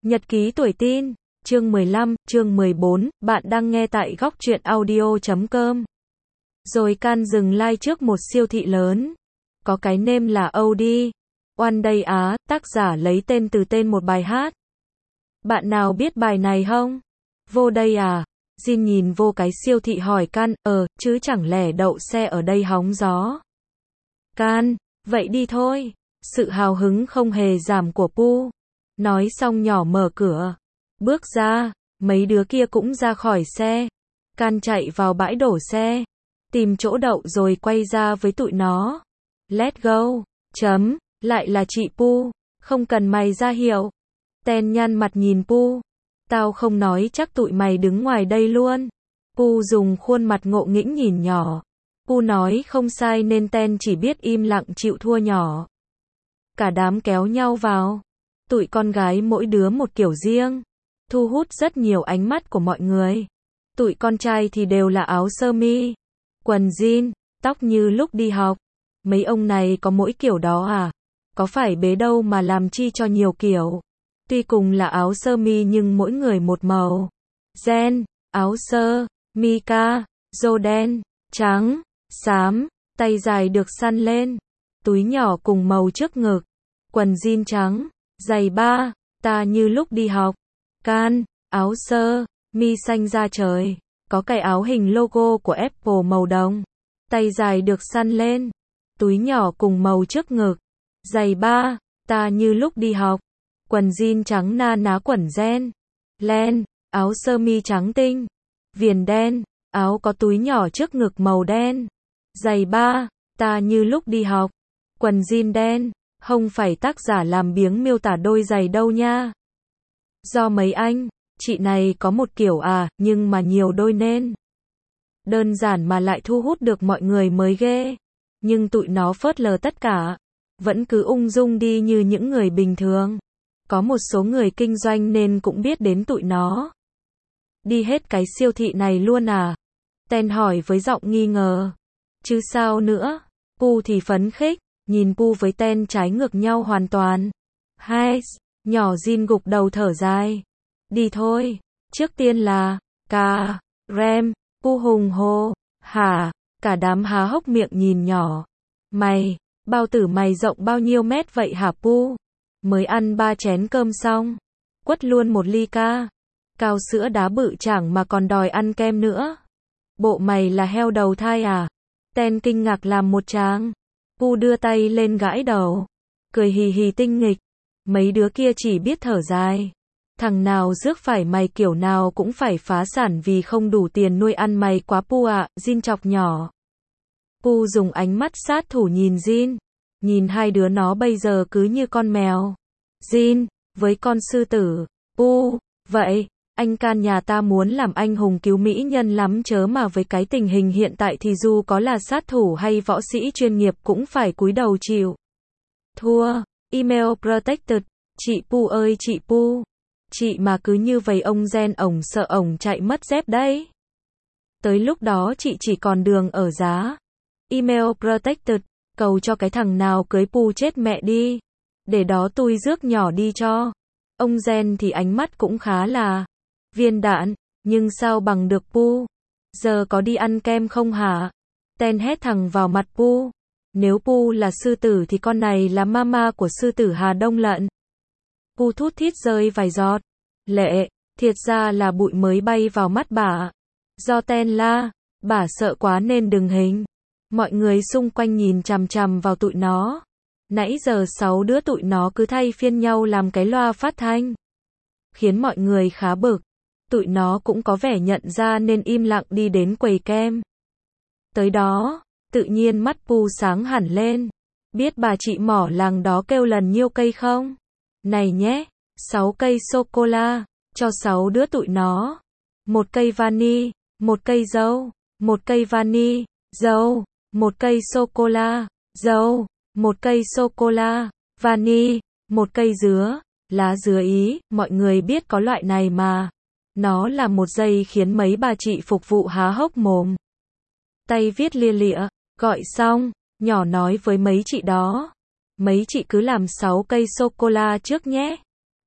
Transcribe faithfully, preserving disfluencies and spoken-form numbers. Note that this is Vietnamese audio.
Nhật ký tuổi teen, chương mười lăm, chương mười bốn, bạn đang nghe tại góc truyện audio chấm com. Rồi can dừng like trước một siêu thị lớn. Có cái name là Âu đi. One Day Á, tác giả lấy tên từ tên một bài hát. Bạn nào biết bài này không? Vô đây à? Jin nhìn vô cái siêu thị hỏi Can, ờ, chứ chẳng lẽ đậu xe ở đây hóng gió. Can, vậy đi thôi. Sự hào hứng không hề giảm của Pu. Nói xong nhỏ mở cửa. Bước ra, mấy đứa kia cũng ra khỏi xe. Can chạy vào bãi đổ xe. Tìm chỗ đậu rồi quay ra với tụi nó. Let's go. Chấm. Lại là chị Pu. Không cần mày ra hiệu. Ten nhăn mặt nhìn Pu. Tao không nói chắc tụi mày đứng ngoài đây luôn. Pu dùng khuôn mặt ngộ nghĩnh nhìn nhỏ. Pu nói không sai nên Ten chỉ biết im lặng chịu thua nhỏ. Cả đám kéo nhau vào. Tụi con gái mỗi đứa một kiểu riêng. Thu hút rất nhiều ánh mắt của mọi người. Tụi con trai thì đều là áo sơ mi, quần jean, tóc như lúc đi học. Mấy ông này có mỗi kiểu đó à? Có phải bế đâu mà làm chi cho nhiều kiểu. Tuy cùng là áo sơ mi nhưng mỗi người một màu. Jen, áo sơ, Mika, rô đen, trắng, xám, tay dài được săn lên. Túi nhỏ cùng màu trước ngực. Quần jean trắng, giày ba, ta như lúc đi học. Can, áo sơ, mi xanh da trời. Có cái áo hình logo của Apple màu đồng. Tay dài được săn lên. Túi nhỏ cùng màu trước ngực. Giày ba, ta như lúc đi học. Quần jean trắng na ná quần ren. Len, áo sơ mi trắng tinh. Viền đen, áo có túi nhỏ trước ngực màu đen. Giày ba, ta như lúc đi học. Quần jean đen, không phải tác giả làm biếng miêu tả đôi giày đâu nha. Do mấy anh, chị này có một kiểu à, nhưng mà nhiều đôi nên. Đơn giản mà lại thu hút được mọi người mới ghê. Nhưng tụi nó phớt lờ tất cả. Vẫn cứ ung dung đi như những người bình thường. Có một số người kinh doanh nên cũng biết đến tụi nó. Đi hết cái siêu thị này luôn à? Ten hỏi với giọng nghi ngờ. Chứ sao nữa? Pu thì phấn khích. Nhìn Pu với Ten trái ngược nhau hoàn toàn. Hai, nhỏ Jin gục đầu thở dài. Đi thôi. Trước tiên là, ca, rem, Pu hùng hô. Hả? Cả đám há hốc miệng nhìn nhỏ. Mày, bao tử mày rộng bao nhiêu mét vậy hả Pu? Mới ăn ba chén cơm xong. Quất luôn một ly ca. Cao sữa đá bự chẳng mà còn đòi ăn kem nữa. Bộ mày là heo đầu thai à? Ten kinh ngạc làm một tràng. Pu đưa tay lên gãi đầu. Cười hì hì tinh nghịch. Mấy đứa kia chỉ biết thở dài. Thằng nào rước phải mày kiểu nào cũng phải phá sản vì không đủ tiền nuôi ăn mày quá Pu ạ, Jin chọc nhỏ. Pu dùng ánh mắt sát thủ nhìn Jin. Nhìn hai đứa nó bây giờ cứ như con mèo. Jin, với con sư tử. Pu, vậy, anh Can nhà ta muốn làm anh hùng cứu mỹ nhân lắm chớ mà với cái tình hình hiện tại thì dù có là sát thủ hay võ sĩ chuyên nghiệp cũng phải cúi đầu chịu thua. Email protected. Chị Pu ơi chị Pu. Chị mà cứ như vậy ông Gen ổng sợ ổng chạy mất dép đấy. Tới lúc đó chị chỉ còn đường ở giá. Email protected. Cầu cho cái thằng nào cưới Pu chết mẹ đi. Để đó tôi rước nhỏ đi cho. Ông Gen thì ánh mắt cũng khá là viên đạn, nhưng sao bằng được Pu. Giờ có đi ăn kem không hả? Ten hét thẳng vào mặt Pu. Nếu Pu là sư tử thì con này là mama của sư tử Hà Đông lận. Pu thút thít rơi vài giọt lệ, thiệt ra là bụi mới bay vào mắt bả. Do Ten la, bả sợ quá nên đừng hình. Mọi người xung quanh nhìn chằm chằm vào tụi nó. Nãy giờ sáu đứa tụi nó cứ thay phiên nhau làm cái loa phát thanh. Khiến mọi người khá bực. Tụi nó cũng có vẻ nhận ra nên im lặng đi đến quầy kem. Tới đó, tự nhiên mắt Pu sáng hẳn lên. Biết bà chị mỏ làng đó kêu lần nhiêu cây không? Này nhé, sáu cây sô-cô-la, cho sáu đứa tụi nó. Một cây vani, một cây dâu, một cây vani, dâu, một cây sô-cô-la, dâu, một cây sô-cô-la, vani, một cây dứa, lá dứa Ý, mọi người biết có loại này mà. Nó là một giây khiến mấy bà chị phục vụ há hốc mồm. Tay viết lia lịa, gọi xong, nhỏ nói với mấy chị đó. Mấy chị cứ làm sáu cây sô-cô-la trước nhé.